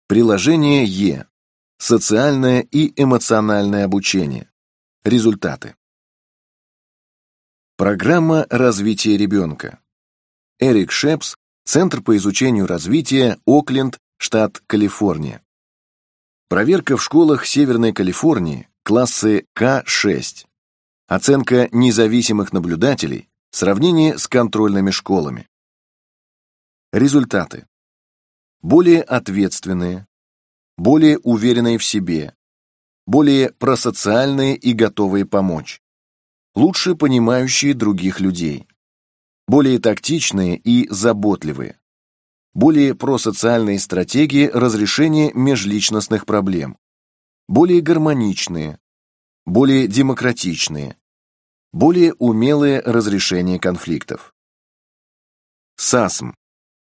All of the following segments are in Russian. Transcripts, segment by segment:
Приложение Е. Социальное и эмоциональное обучение. Результаты. Программа развития ребенка. Эрик Шепс, Центр по изучению развития, Окленд, штат Калифорния. Проверка в школах Северной Калифорнии, классы К6. Оценка независимых наблюдателей, сравнение с контрольными школами. Результаты. Более ответственные, более уверенные в себе, более просоциальные и готовые помочь, лучше понимающие других людей, более тактичные и заботливые, более просоциальные стратегии разрешения межличностных проблем, более гармоничные, более демократичные, более умелое разрешение конфликтов. САСМ.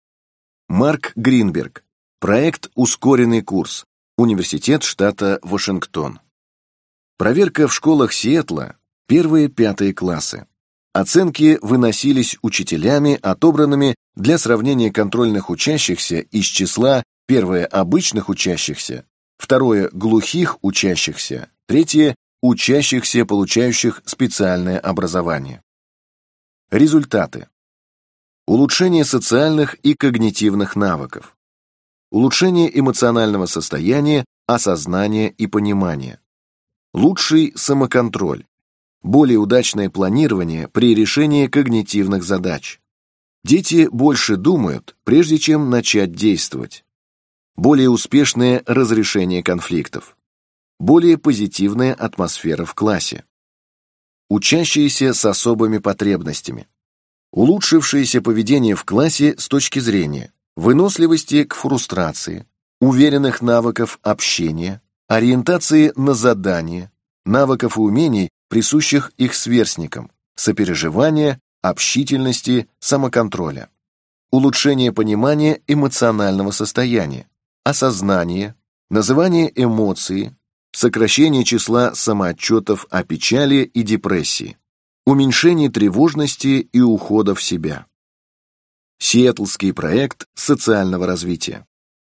Марк Гринберг. Проект «Ускоренный курс». Университет штата Вашингтон. Проверка в школах Сиэтла. 1-5 классы. Оценки выносились учителями, отобранными для сравнения контрольных учащихся из числа: 1 обычных учащихся, 2 глухих учащихся, 3 учащихся, получающих специальное образование. Результаты. Улучшение социальных и когнитивных навыков. Улучшение эмоционального состояния, осознания и понимания. Лучший самоконтроль. Более удачное планирование при решении когнитивных задач. Дети больше думают, прежде чем начать действовать. Более успешное разрешение конфликтов. Более позитивная атмосфера в классе. Учащиеся с особыми потребностями. Улучшившееся поведение в классе с точки зрения выносливости к фрустрации, уверенных навыков общения, ориентации на задания, навыков и умений, присущих их сверстникам, сопереживания, общительности, самоконтроля. Улучшение понимания эмоционального состояния, осознание, называние эмоции, сокращение числа самоотчетов о печали и депрессии, уменьшение тревожности и ухода в себя. Сиэтлский проект социального развития.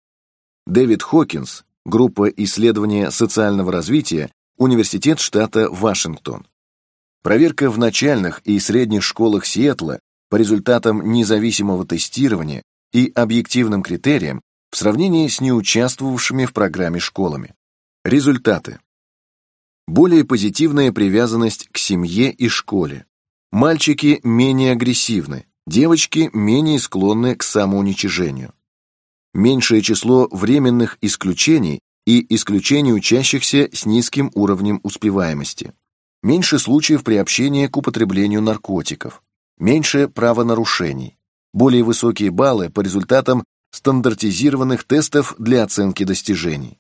Дэвид Хокинс, группа исследования социального развития, Университет штата Вашингтон. Проверка в начальных и средних школах Сиэтла по результатам независимого тестирования и объективным критериям в сравнении с неучаствовавшими в программе школами. Результаты. Более позитивная привязанность к семье и школе. Мальчики менее агрессивны, девочки менее склонны к самоуничижению. Меньшее число временных исключений и исключений учащихся с низким уровнем успеваемости. Меньше случаев приобщения к употреблению наркотиков. Меньше правонарушений. Более высокие баллы по результатам стандартизированных тестов для оценки достижений.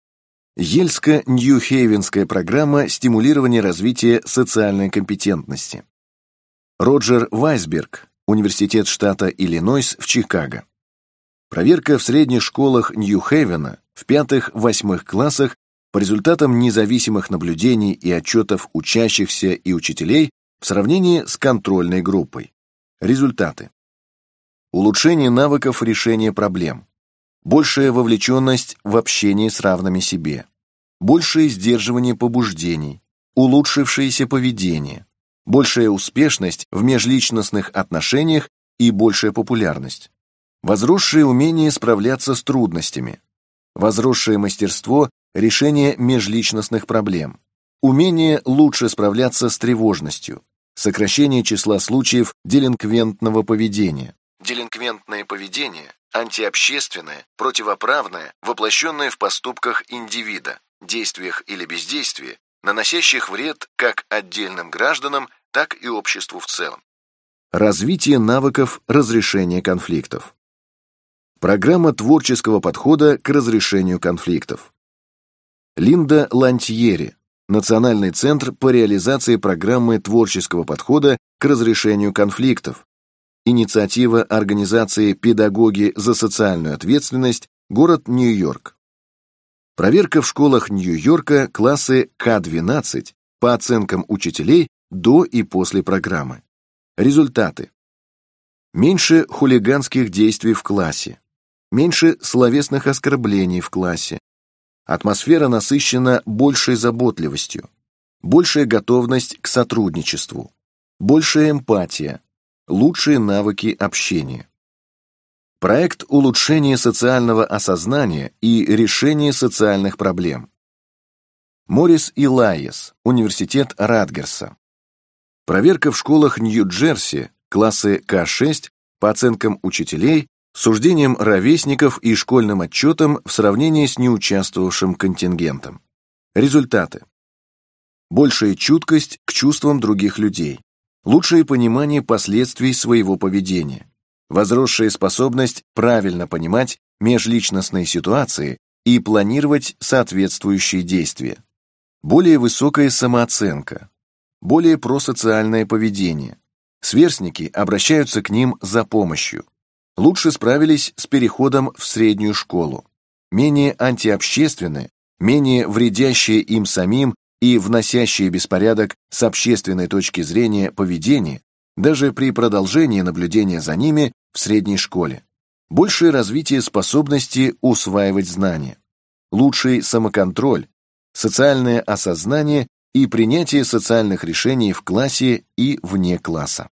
Ельско-Нью-Хейвенская программа стимулирования развития социальной компетентности. Роджер Вайсберг, Университет штата Иллинойс в Чикаго. Проверка в средних школах Нью-Хейвена в 5-8 классах по результатам независимых наблюдений и отчетов учащихся и учителей в сравнении с контрольной группой. Результаты. Улучшение навыков решения проблем. Большая вовлеченность в общении с равными себе. Большее сдерживание побуждений. Улучшившееся поведение. Большая успешность в межличностных отношениях и большая популярность. Возросшее умение справляться с трудностями. Возросшее мастерство решения межличностных проблем. Умение лучше справляться с тревожностью. Сокращение числа случаев делинквентного поведения. Делинквентное поведение – антиобщественное, противоправное, воплощенное в поступках индивида, действиях или бездействии, наносящих вред как отдельным гражданам, так и обществу в целом. Развитие навыков разрешения конфликтов. Программа творческого подхода к разрешению конфликтов. Линда Лантьери, Национальный центр по реализации программы творческого подхода к разрешению конфликтов. Инициатива организации «Педагоги за социальную ответственность», город Нью-Йорк. Проверка в школах Нью-Йорка классы К12 по оценкам учителей до и после программы. Результаты. Меньше хулиганских действий в классе. меньше словесных оскорблений в классе. Атмосфера насыщена большей заботливостью, большая готовность к сотрудничеству, большая эмпатия, лучшие навыки общения. Проект улучшения социального осознания и решения социальных проблем. Моррис и Лайес, Университет Ратгерса. Проверка в школах Нью-Джерси, классы К6, по оценкам учителей, суждением ровесников и школьным отчетам в сравнении с неучаствовавшим контингентом. Результаты. Большая чуткость к чувствам других людей, лучшее понимание последствий своего поведения, возросшая способность правильно понимать межличностные ситуации и планировать соответствующие действия, более высокая самооценка, более просоциальное поведение, сверстники обращаются к ним за помощью, лучше справились с переходом в среднюю школу, менее антиобщественные, менее вредящие им самим и вносящие беспорядок с общественной точки зрения поведение, даже при продолжении наблюдения за ними в средней школе, большее развитие способности усваивать знания, лучший самоконтроль, социальное осознание и принятие социальных решений в классе и вне класса.